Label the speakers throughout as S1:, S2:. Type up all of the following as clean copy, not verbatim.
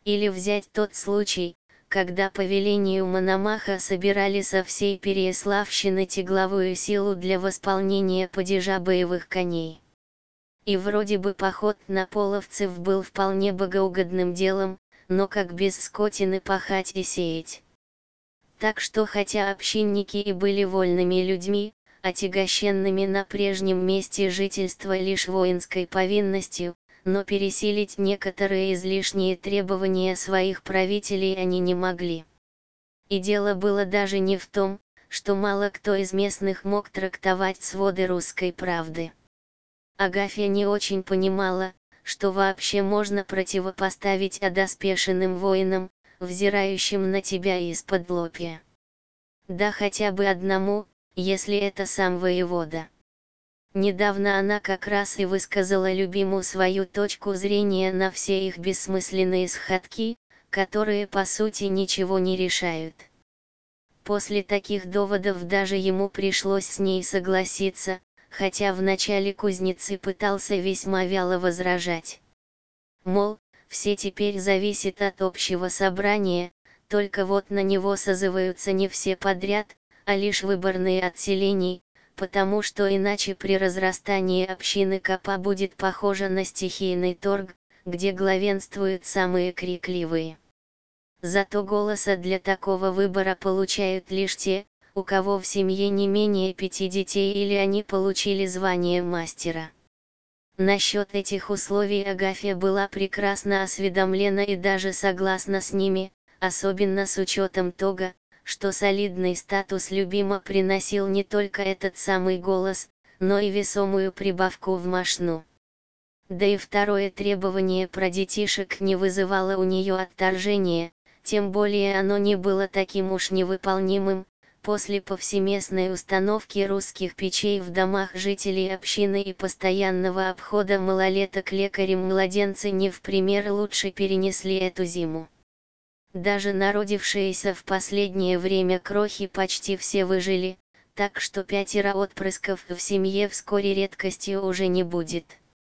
S1: Или взять тот случай, когда по велению Мономаха собирали со всей Переяславщины тягловую силу для восполнения падежа боевых коней. И вроде бы поход на половцев был вполне богоугодным делом, но как без скотины пахать и сеять. Так что хотя общинники и были вольными людьми, отягощенными на прежнем месте жительства лишь воинской повинностью, но пересилить некоторые излишние требования своих правителей они не могли. И дело было даже не в том, что мало кто из местных мог трактовать своды русской правды. Агафья не очень понимала, что вообще можно противопоставить одоспешенным воинам, взирающим на тебя исподлобья. Да хотя бы одному, если это сам воевода. Недавно она как раз и высказала любиму свою точку зрения на все их бессмысленные схватки, которые по сути ничего не решают. После таких доводов даже ему пришлось с ней согласиться, хотя вначале кузнецы пытался весьма вяло возражать. Мол, все теперь зависит от общего собрания, только вот на него созываются не все подряд, а лишь выборные от селений, потому что иначе при разрастании общины Копа будет похоже на стихийный торг, где главенствуют самые крикливые. Зато голоса для такого выбора получают лишь те, у кого в семье не менее 5 детей или они получили звание мастера. Насчет этих условий Агафья была прекрасно осведомлена и даже согласна с ними, особенно с учетом того, что солидный статус любима приносил не только этот самый голос, но и весомую прибавку в мошну. Да и второе требование про детишек не вызывало у нее отторжения, тем более оно не было таким уж невыполнимым. После повсеместной установки русских печей в домах жителей общины и постоянного обхода малолеток лекарем младенцы не в пример лучше перенесли эту зиму. Даже народившиеся в последнее время крохи почти все выжили, так что 5 отпрысков в семье вскоре редкостью уже не будет.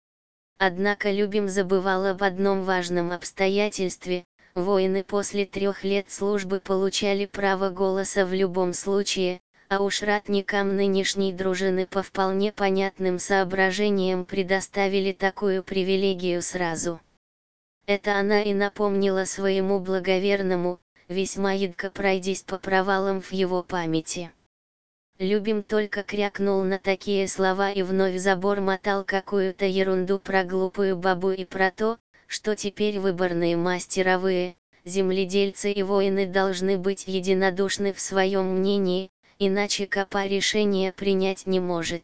S1: Однако Любим забывал об одном важном обстоятельстве: воины после 3 лет службы получали право голоса в любом случае, а уж ратникам нынешней дружины по вполне понятным соображениям предоставили такую привилегию сразу. Это она и напомнила своему благоверному, весьма едко пройдясь по провалам в его памяти. Любим только крякнул на такие слова и вновь забормотал какую-то ерунду про глупую бабу и про то, что теперь выборные мастеровые, земледельцы и воины должны быть единодушны в своем мнении, иначе Копа решение принять не может.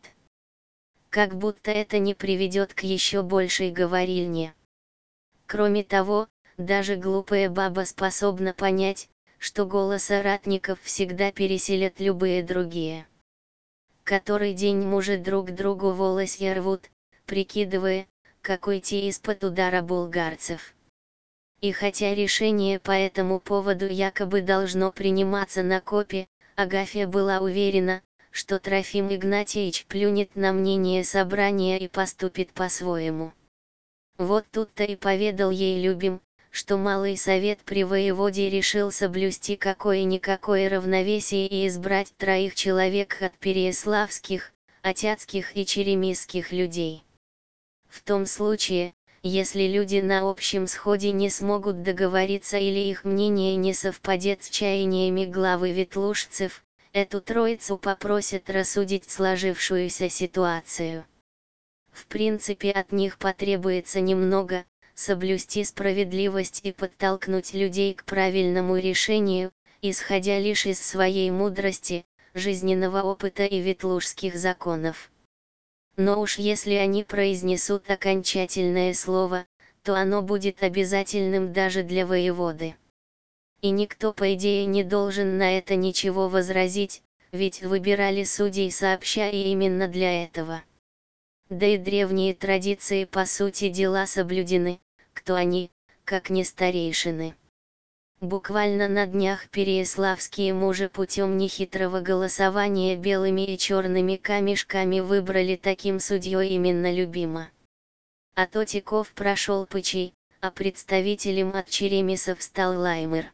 S1: Как будто это не приведет к еще большей говорильне. Кроме того, даже глупая баба способна понять, что голоса ратников всегда пересилят любые другие. Который день мужи друг другу волосья рвут, прикидывая, как уйти из-под удара булгарцев. И хотя решение по этому поводу якобы должно приниматься на Копе, Агафья была уверена, что Трофим Игнатьевич плюнет на мнение собрания и поступит по-своему. Вот тут-то и поведал ей Любим, что малый совет при воеводе решил соблюсти какое-никакое равновесие и избрать 3 человек от переяславских, отяцких и черемисских людей. В том случае, если люди на общем сходе не смогут договориться или их мнение не совпадет с чаяниями главы ветлужцев, эту троицу попросят рассудить сложившуюся ситуацию. В принципе, от них потребуется немного: соблюсти справедливость и подтолкнуть людей к правильному решению, исходя лишь из своей мудрости, жизненного опыта и ветлужских законов. Но уж если они произнесут окончательное слово, то оно будет обязательным даже для воеводы. И никто по идее не должен на это ничего возразить, ведь выбирали судей сообща и именно для этого. Да и древние традиции по сути дела соблюдены, кто они, как не старейшины. Буквально на днях переяславские мужи путем нехитрого голосования белыми и черными камешками выбрали таким судьей именно Любима. А Тотиков прошел пычей, а представителем от черемисов стал Лаймер.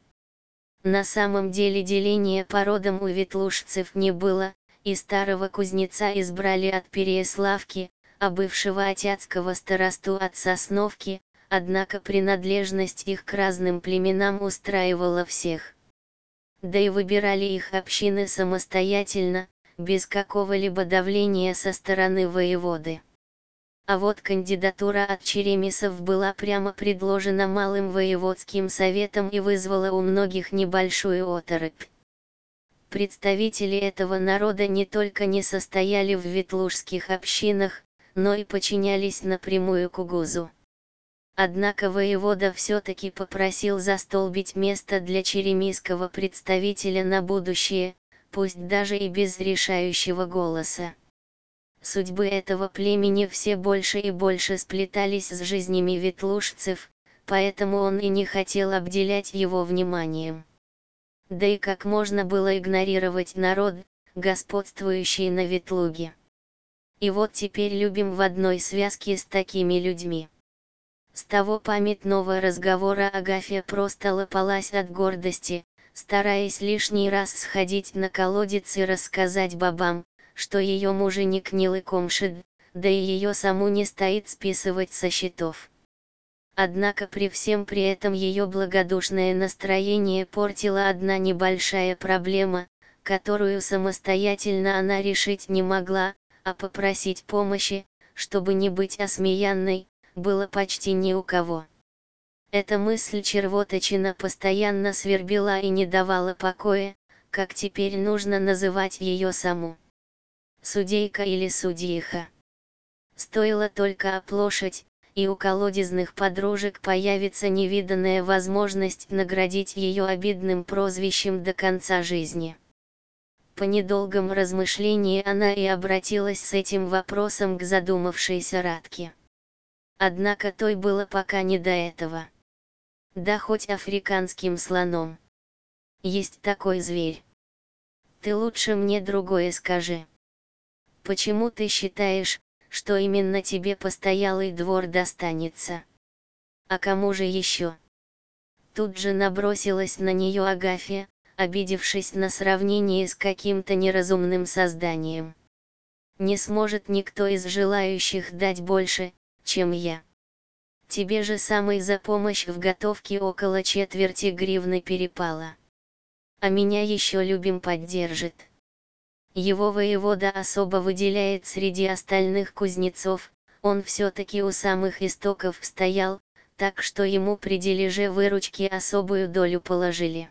S1: На самом деле деления по родам у ветлужцев не было, и старого кузнеца избрали от Переяславки, а бывшего атяцкого старосту от Сосновки, однако принадлежность их к разным племенам устраивала всех. Да и выбирали их общины самостоятельно, без какого-либо давления со стороны воеводы. А вот кандидатура от черемисов была прямо предложена малым воеводским советом и вызвала у многих небольшую оторопь. Представители этого народа не только не состояли в ветлужских общинах, но и подчинялись напрямую Кугузу. Однако воевода все-таки попросил застолбить место для черемисского представителя на будущее, пусть даже и без решающего голоса. Судьбы этого племени все больше и больше сплетались с жизнями ветлужцев, поэтому он и не хотел обделять его вниманием. Да и как можно было игнорировать народ, господствующий на Ветлуге. И вот теперь любим в одной связке с такими людьми. С того памятного разговора Агафья просто лопалась от гордости, стараясь лишний раз сходить на колодец и рассказать бабам, что ее муженек не лыкомшит, да и ее саму не стоит списывать со счетов. Однако при всем при этом ее благодушное настроение портила одна небольшая проблема, которую самостоятельно она решить не могла, а попросить помощи, чтобы не быть осмеянной, было почти ни у кого. Эта мысль червоточина постоянно свербила и не давала покоя, как теперь нужно называть ее саму. Судейка или судьиха. Стоило только оплошать, и у колодезных подружек появится невиданная возможность наградить ее обидным прозвищем до конца жизни. По недолгом размышлении она и обратилась с этим вопросом к задумавшейся Радке. Однако той было пока не до этого. Да хоть африканским слоном. Есть такой зверь. Ты лучше мне другое скажи. Почему ты считаешь, что именно тебе постоялый двор достанется? А кому же еще? Тут же набросилась на нее Агафья, обидевшись на сравнение с каким-то неразумным созданием. Не сможет никто из желающих дать больше, чем я. Тебе же самой за помощь в готовке около 1/4 гривны перепало. А меня еще любим поддержит. Его воевода особо выделяет среди остальных кузнецов, он все-таки у самых истоков стоял, так что ему при дележе выручки особую долю положили.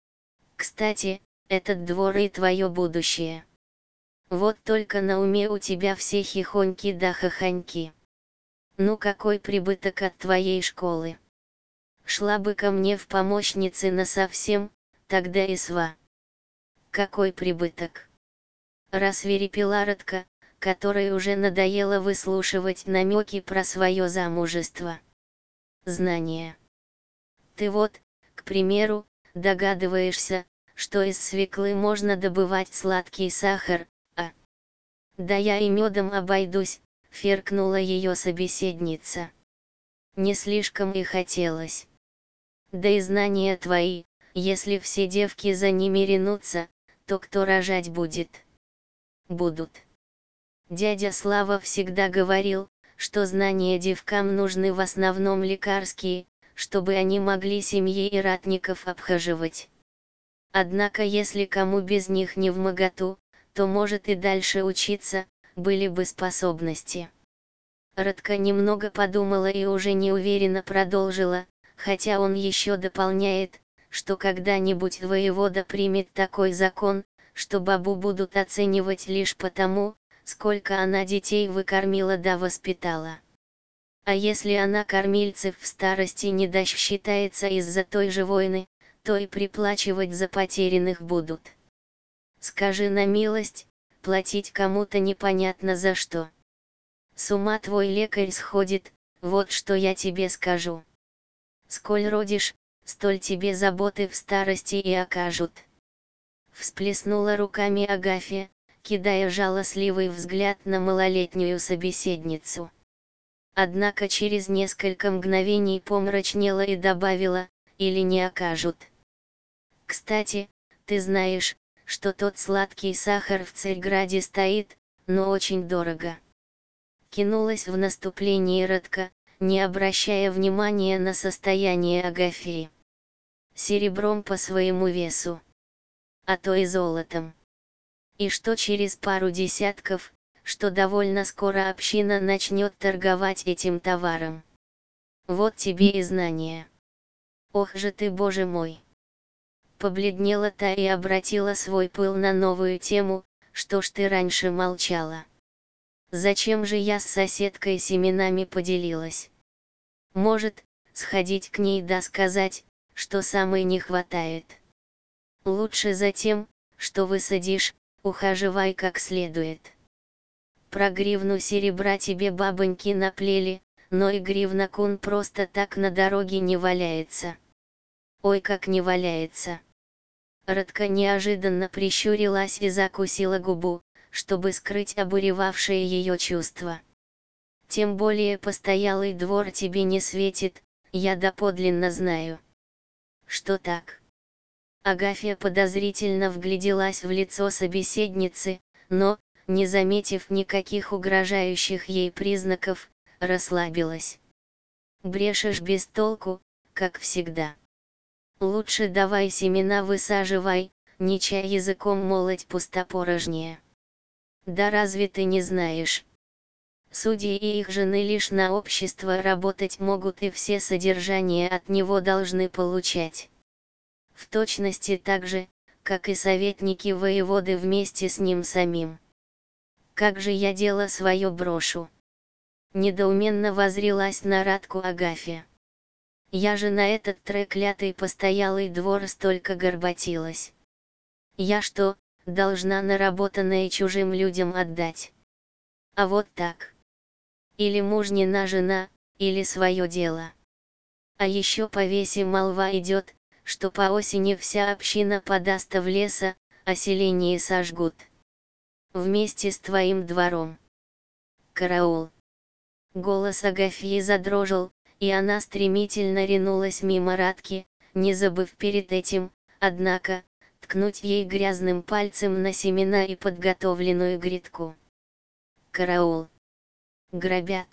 S1: Кстати, этот двор и твое будущее. Вот только на уме у тебя все хихоньки да хохоньки. Ну какой прибыток от твоей школы? Шла бы ко мне в помощницы насовсем, тогда и сва. Какой прибыток? Рассвирепела Радка, которой уже надоело выслушивать намеки про свое замужество. Знания. Ты вот, к примеру, догадываешься, что из свеклы можно добывать сладкий сахар, а? Да я и медом обойдусь, фыркнула ее собеседница. Не слишком и хотелось. Да и знания твои, если все девки за ними ринутся, то кто рожать будет? Будут. Дядя Слава всегда говорил, что знания девкам нужны в основном лекарские, чтобы они могли семьи и ратников обхаживать. Однако если кому без них не вмоготу, то может и дальше учиться, были бы способности. Радка немного подумала и уже неуверенно продолжила, хотя он еще дополняет, что когда-нибудь воевода примет такой закон, что бабу будут оценивать лишь потому, сколько она детей выкормила да воспитала. А если она кормильцев в старости не досчитается из-за той же войны, то и приплачивать за потерянных будут. Скажи на милость, платить кому-то непонятно за что. С ума твой лекарь сходит, вот что я тебе скажу. Сколь родишь, столь тебе заботы в старости и окажут. Всплеснула руками Агафья, кидая жалостливый взгляд на малолетнюю собеседницу. Однако через несколько мгновений помрачнела и добавила: или не окажут. Кстати, ты знаешь, что тот сладкий сахар в Царьграде стоит, но очень дорого. Кинулась в наступление Радка, не обращая внимания на состояние Агафьи. Серебром по своему весу, а то и золотом. И что через пару десятков, что довольно скоро община начнет торговать этим товаром. Вот тебе и знание. Ох же ты, Боже мой! Побледнела та и обратила свой пыл на новую тему: что ж ты раньше молчала? Зачем же я с соседкой семенами поделилась? Может, сходить к ней да сказать, что самой не хватает. Лучше затем, что высадишь, ухаживай как следует. Про гривну серебра тебе бабоньки наплели, но и гривна кун просто так на дороге не валяется. Ой, как не валяется. Радка неожиданно прищурилась и закусила губу, чтобы скрыть обуревавшее ее чувство. Тем более постоялый двор тебе не светит, я доподлинно знаю. Что так? Агафья подозрительно вгляделась в лицо собеседницы, но, не заметив никаких угрожающих ей признаков, расслабилась. Брешешь без толку, как всегда. Лучше давай семена высаживай, не чай языком молоть пустопорожнее. Да разве ты не знаешь? Судьи и их жены лишь на общество работать могут и все содержания от него должны получать. В точности так же, как и советники воеводы вместе с ним самим. Как же я дело свое брошу? Недоуменно воззрилась на Радку Агафья. Я же на этот треклятый постоялый двор столько горбатилась. Я что, должна наработанное чужим людям отдать? А вот так. Или мужнина жена, или свое дело. А еще по весе молва идет, что по осени вся община подаст в леса, а селение сожгут. Вместе с твоим двором. Караул! Голос Агафьи задрожал, и она стремительно ринулась мимо Радки, не забыв перед этим, однако, ткнуть ей грязным пальцем на семена и подготовленную грядку. Караул! Грабят!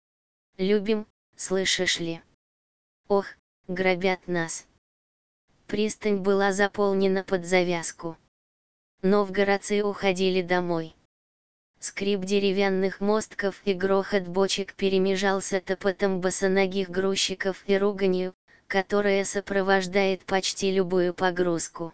S1: Любим, слышишь ли? Ох, грабят нас! Пристань была заполнена под завязку. Новгородцы уходили домой. Скрип деревянных мостков и грохот бочек перемежался топотом босоногих грузчиков и руганью, которая сопровождает почти любую погрузку.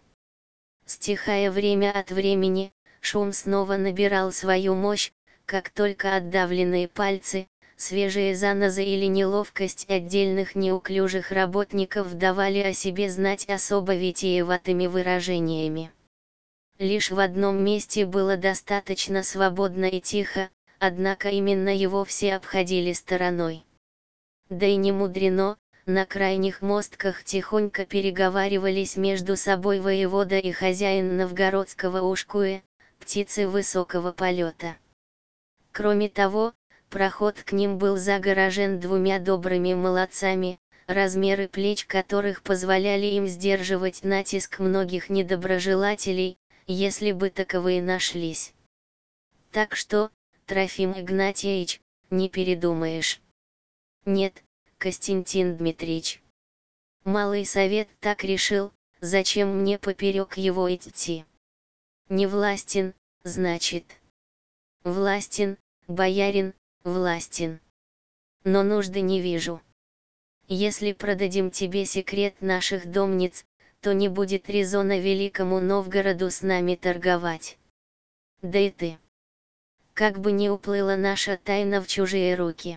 S1: Стихая время от времени, шум снова набирал свою мощь, как только отдавленные пальцы, свежие занозы или неловкость отдельных неуклюжих работников давали о себе знать особо витиеватыми выражениями. Лишь в одном месте было достаточно свободно и тихо, однако именно его все обходили стороной. Да и не мудрено, на крайних мостках тихонько переговаривались между собой воевода и хозяин новгородского ушкуя, птицы высокого полета. Кроме того, проход к ним был загорожен двумя добрыми молодцами, размеры плеч которых позволяли им сдерживать натиск многих недоброжелателей, если бы таковые нашлись. Так что, Трофим Игнатьевич, не передумаешь. Нет, Костянтин Дмитриевич. Малый совет так решил, зачем мне поперек его идти? Не властен, значит. Властен, боярин, властен. Но нужды не вижу. Если продадим тебе секрет наших домниц, то не будет резона великому Новгороду с нами торговать. Да и ты. Как бы ни уплыла наша тайна в чужие руки.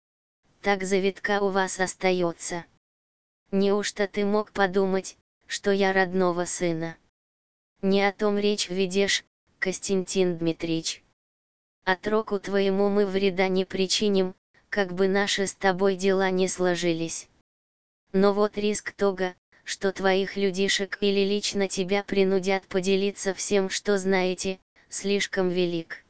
S1: Так завитка у вас остается. Неужто ты мог подумать, что я родного сына? Не о том речь ведешь, Костянтин Дмитриевич. Отроку твоему мы вреда не причиним, как бы наши с тобой дела не сложились. Но вот риск того, что твоих людишек или лично тебя принудят поделиться всем, что знаете, слишком велик.